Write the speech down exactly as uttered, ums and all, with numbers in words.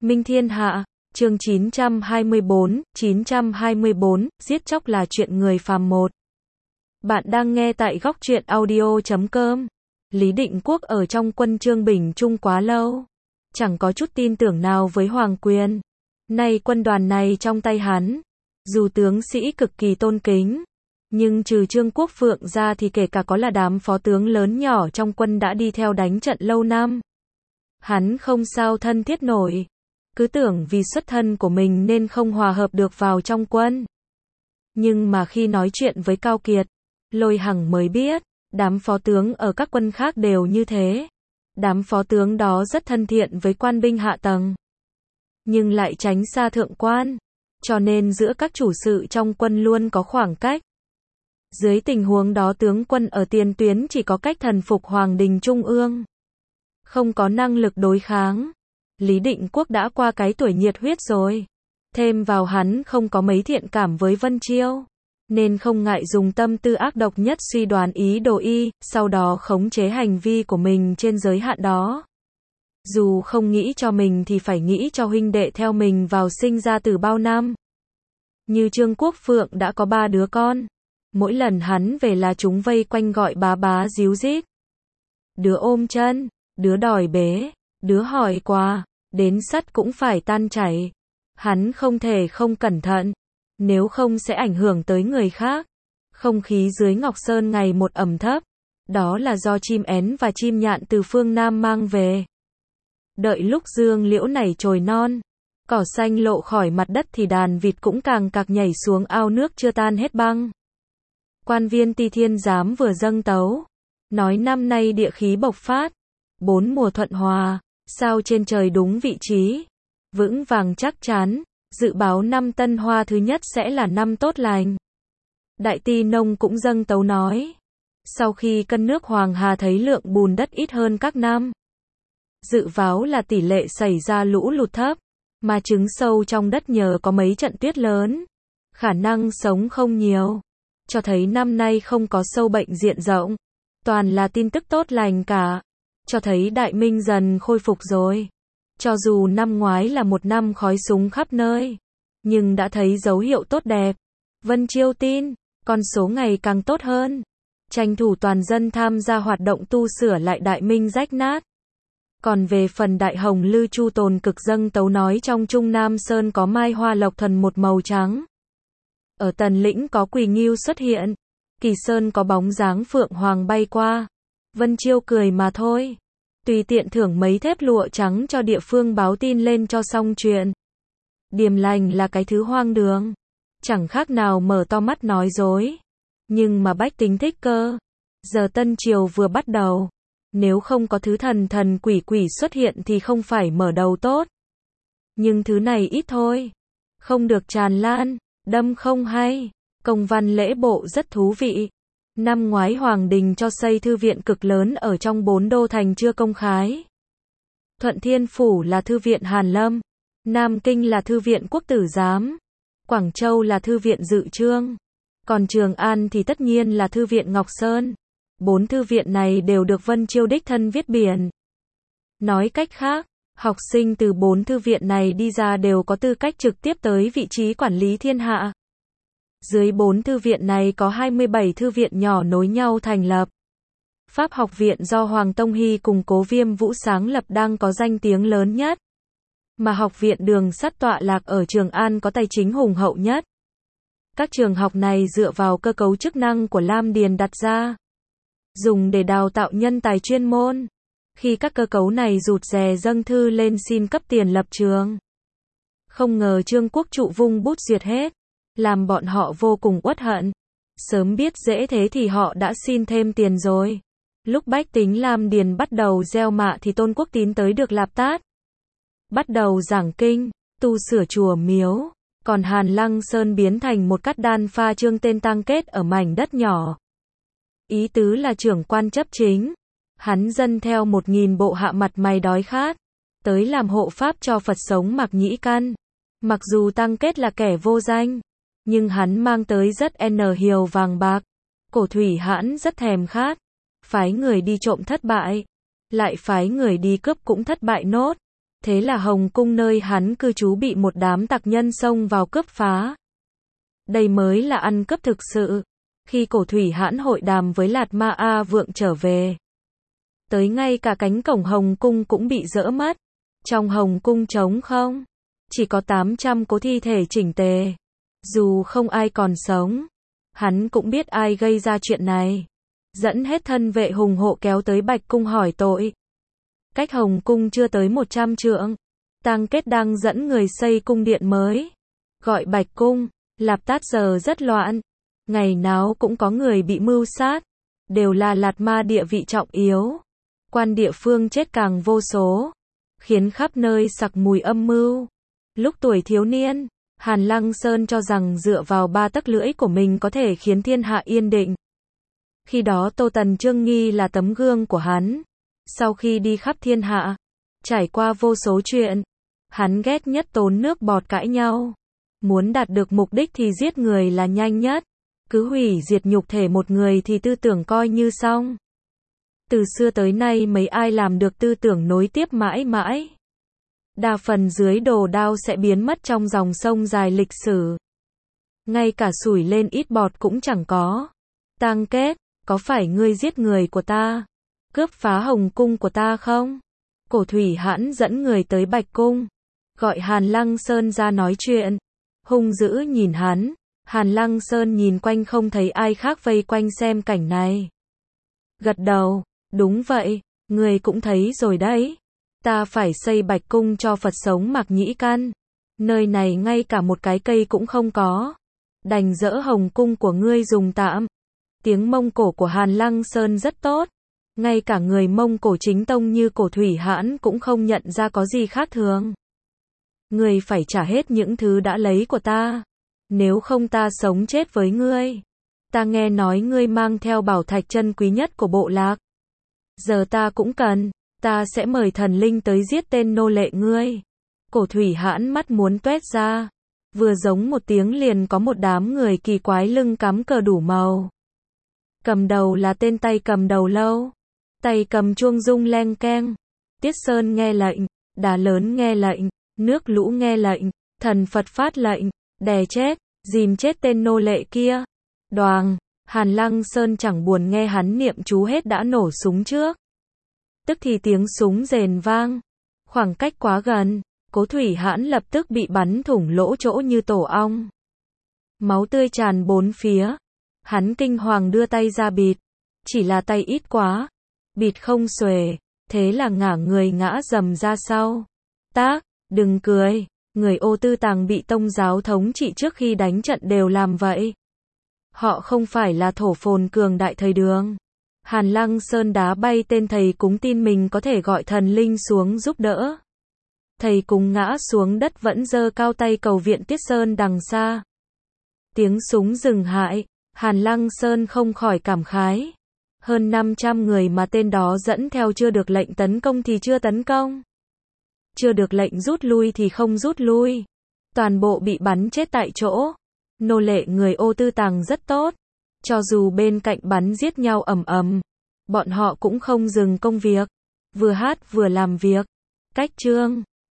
Minh Thiên Hạ, chương chín trăm hai mươi bốn, chín trăm hai mươi bốn, giết chóc là chuyện người phàm một. Bạn đang nghe tại góc truyện audio chấm com. Lý Định Quốc ở trong quân Trương Bình Trung quá lâu, chẳng có chút tin tưởng nào với hoàng quyền. Nay quân đoàn này trong tay hắn, dù tướng sĩ cực kỳ tôn kính, nhưng trừ Trương Quốc Phượng ra thì kể cả có là đám phó tướng lớn nhỏ trong quân đã đi theo đánh trận lâu năm, hắn không sao thân thiết nổi. Cứ tưởng vì xuất thân của mình nên không hòa hợp được vào trong quân. Nhưng mà khi nói chuyện với Cao Kiệt, Lôi Hằng mới biết, đám phó tướng ở các quân khác đều như thế. Đám phó tướng đó rất thân thiện với quan binh hạ tầng, nhưng lại tránh xa thượng quan, cho nên giữa các chủ sự trong quân luôn có khoảng cách. Dưới tình huống đó tướng quân ở tiền tuyến chỉ có cách thần phục Hoàng đình Trung ương, không có năng lực đối kháng. Lý Định Quốc đã qua cái tuổi nhiệt huyết rồi, thêm vào hắn không có mấy thiện cảm với Vân Chiêu, nên không ngại dùng tâm tư ác độc nhất suy đoán ý đồ y, sau đó khống chế hành vi của mình trên giới hạn đó. Dù không nghĩ cho mình thì phải nghĩ cho huynh đệ theo mình vào sinh ra từ bao năm. Như Trương Quốc Phượng đã có ba đứa con, mỗi lần hắn về là chúng vây quanh gọi bá bá díu dít. Đứa ôm chân, đứa đòi bế, đứa hỏi quà, đến sắt cũng phải tan chảy. Hắn không thể không cẩn thận, nếu không sẽ ảnh hưởng tới người khác. Không khí dưới Ngọc Sơn ngày một ẩm thấp, đó là do chim én và chim nhạn từ phương Nam mang về. Đợi lúc dương liễu nảy chồi non, cỏ xanh lộ khỏi mặt đất thì đàn vịt cũng càng cạc nhảy xuống ao nước chưa tan hết băng. Quan viên Ti Thiên Giám vừa dâng tấu, nói năm nay địa khí bộc phát, bốn mùa thuận hòa, sao trên trời đúng vị trí, vững vàng chắc chắn, dự báo năm Tân Hoa thứ nhất sẽ là năm tốt lành. Đại Ti Nông cũng dâng tấu nói, sau khi cân nước Hoàng Hà thấy lượng bùn đất ít hơn các năm, dự báo là tỷ lệ xảy ra lũ lụt thấp, mà trứng sâu trong đất nhờ có mấy trận tuyết lớn, khả năng sống không nhiều, cho thấy năm nay không có sâu bệnh diện rộng, toàn là tin tức tốt lành cả. Cho thấy Đại Minh dần khôi phục rồi. Cho dù năm ngoái là một năm khói súng khắp nơi, nhưng đã thấy dấu hiệu tốt đẹp. Vân Chiêu tin, con số ngày càng tốt hơn. Tranh thủ toàn dân tham gia hoạt động tu sửa lại Đại Minh rách nát. Còn về phần Đại Hồng Lư Chu Tồn cực dâng tấu nói trong Trung Nam Sơn có mai hoa lộc thần một màu trắng. Ở Tần Lĩnh có Quỳ Ngưu xuất hiện. Kỳ Sơn có bóng dáng phượng hoàng bay qua. Vân Chiêu cười mà thôi. Tùy tiện thưởng mấy thép lụa trắng cho địa phương báo tin lên cho xong chuyện. Điềm lành là cái thứ hoang đường, chẳng khác nào mở to mắt nói dối. Nhưng mà bách tính thích cơ. Giờ Tân Triều vừa bắt đầu, nếu không có thứ thần thần quỷ quỷ xuất hiện thì không phải mở đầu tốt. Nhưng thứ này ít thôi, không được tràn lan, đâm không hay. Công văn lễ bộ rất thú vị. Năm ngoái Hoàng đình cho xây thư viện cực lớn ở trong bốn đô thành chưa công khai. Thuận Thiên Phủ là thư viện Hàn Lâm, Nam Kinh là thư viện Quốc tử giám, Quảng Châu là thư viện Dự Trương, còn Trường An thì tất nhiên là thư viện Ngọc Sơn. Bốn thư viện này đều được Vân Chiêu đích thân viết biển. Nói cách khác, học sinh từ bốn thư viện này đi ra đều có tư cách trực tiếp tới vị trí quản lý thiên hạ. Dưới bốn thư viện này có hai mươi bảy thư viện nhỏ nối nhau thành lập. Pháp học viện do Hoàng Tông Hy cùng Cố Viêm Vũ sáng lập đang có danh tiếng lớn nhất. Mà học viện Đường Sắt tọa lạc ở Trường An có tài chính hùng hậu nhất. Các trường học này dựa vào cơ cấu chức năng của Lam Điền đặt ra, dùng để đào tạo nhân tài chuyên môn. Khi các cơ cấu này rụt rè dâng thư lên xin cấp tiền lập trường, không ngờ Trương Quốc Trụ vung bút duyệt hết, làm bọn họ vô cùng uất hận. Sớm biết dễ thế thì họ đã xin thêm tiền rồi. Lúc bách tính Lam Điền bắt đầu gieo mạ thì Tôn Quốc Tín tới được lạp tát, bắt đầu giảng kinh, tu sửa chùa miếu. Còn Hàn Lăng Sơn biến thành một cát đan pha trương tên tang kết ở mảnh đất nhỏ. Ý tứ là trưởng quan chấp chính, hắn dân theo một nghìn bộ hạ mặt mày đói khát, tới làm hộ pháp cho Phật sống Mạc Nhĩ Căn. Mặc dù tang kết là kẻ vô danh, nhưng hắn mang tới rất n hiều vàng bạc. Cổ thủy hãn rất thèm khát, phái người đi trộm thất bại, lại phái người đi cướp cũng thất bại nốt. Thế là Hồng Cung nơi hắn cư trú bị một đám tặc nhân xông vào cướp phá. Đây mới là ăn cướp thực sự. Khi Cổ Thủy Hãn hội đàm với Lạt Ma A Vượng trở về, tới ngay cả cánh cổng Hồng Cung cũng bị dỡ mất. Trong Hồng Cung trống không, chỉ có tám trăm cỗ thi thể chỉnh tề. Dù không ai còn sống, hắn cũng biết ai gây ra chuyện này. Dẫn hết thân vệ hùng hộ kéo tới Bạch Cung hỏi tội. Cách Hồng Cung chưa tới một trăm trượng, Tang Kết đang dẫn người xây cung điện mới, gọi Bạch Cung. Lạp Tát giờ rất loạn, ngày nào cũng có người bị mưu sát, đều là Lạt Ma địa vị trọng yếu. Quan địa phương chết càng vô số, khiến khắp nơi sặc mùi âm mưu. Lúc tuổi thiếu niên, Hàn Lăng Sơn cho rằng dựa vào ba tấc lưỡi của mình có thể khiến thiên hạ yên định. Khi đó Tô Tần Trương Nghi là tấm gương của hắn. Sau khi đi khắp thiên hạ, trải qua vô số chuyện, hắn ghét nhất tốn nước bọt cãi nhau. Muốn đạt được mục đích thì giết người là nhanh nhất. Cứ hủy diệt nhục thể một người thì tư tưởng coi như xong. Từ xưa tới nay mấy ai làm được tư tưởng nối tiếp mãi mãi. Đa phần dưới đồ đao sẽ biến mất trong dòng sông dài lịch sử. Ngay cả sủi lên ít bọt cũng chẳng có. Tang Kết, có phải ngươi giết người của ta, cướp phá Hồng Cung của ta không? Cổ Thủy Hãn dẫn người tới Bạch Cung, gọi Hàn Lăng Sơn ra nói chuyện. Hung dữ nhìn hắn. Hàn Lăng Sơn nhìn quanh không thấy ai khác vây quanh xem cảnh này. Gật đầu, đúng vậy, người cũng thấy rồi đấy. Ta phải xây Bạch Cung cho Phật sống Mạc Nhĩ Căn. Nơi này ngay cả một cái cây cũng không có. Đành dỡ Hồng Cung của ngươi dùng tạm. Tiếng Mông Cổ của Hàn Lăng Sơn rất tốt. Ngay cả người Mông Cổ chính tông như Cổ Thủy Hãn cũng không nhận ra có gì khác thường. Ngươi phải trả hết những thứ đã lấy của ta. Nếu không ta sống chết với ngươi. Ta nghe nói ngươi mang theo bảo thạch chân quý nhất của bộ lạc. Giờ ta cũng cần. Ta sẽ mời thần linh tới giết tên nô lệ ngươi. Cổ Thủy Hãn mắt muốn toét ra. Vừa giống một tiếng liền có một đám người kỳ quái lưng cắm cờ đủ màu. Cầm đầu là tên tay cầm đầu lâu. Tay cầm chuông rung leng keng. Tiết Sơn nghe lệnh. Đá lớn nghe lệnh. Nước lũ nghe lệnh. Thần Phật phát lệnh. Đè chết, dìm chết tên nô lệ kia. Đoàng, Hàn Lăng Sơn chẳng buồn nghe hắn niệm chú hết đã nổ súng trước. Tức thì tiếng súng rền vang. Khoảng cách quá gần, Cố Thủy Hãn lập tức bị bắn thủng lỗ chỗ như tổ ong. Máu tươi tràn bốn phía. Hắn kinh hoàng đưa tay ra bịt. Chỉ là tay ít quá. Bịt không xuề. Thế là ngả người ngã dầm ra sau. Tác, đừng cười. Người Ô Tư Tàng bị Tông giáo thống trị trước khi đánh trận đều làm vậy. Họ không phải là thổ phồn cường đại thời Đường. Hàn Lăng Sơn đá bay tên thầy cúng tin mình có thể gọi thần linh xuống giúp đỡ. Thầy cúng ngã xuống đất vẫn giơ cao tay cầu viện Tiết Sơn đằng xa. Tiếng súng dừng hại, Hàn Lăng Sơn không khỏi cảm khái. Hơn năm trăm người mà tên đó dẫn theo chưa được lệnh tấn công thì chưa tấn công. Chưa được lệnh rút lui thì không rút lui. Toàn bộ bị bắn chết tại chỗ. Nô lệ người Ô Tư Tàng rất tốt. Cho dù bên cạnh bắn giết nhau ầm ầm, bọn họ cũng không dừng công việc. Vừa hát vừa làm việc. Cách chương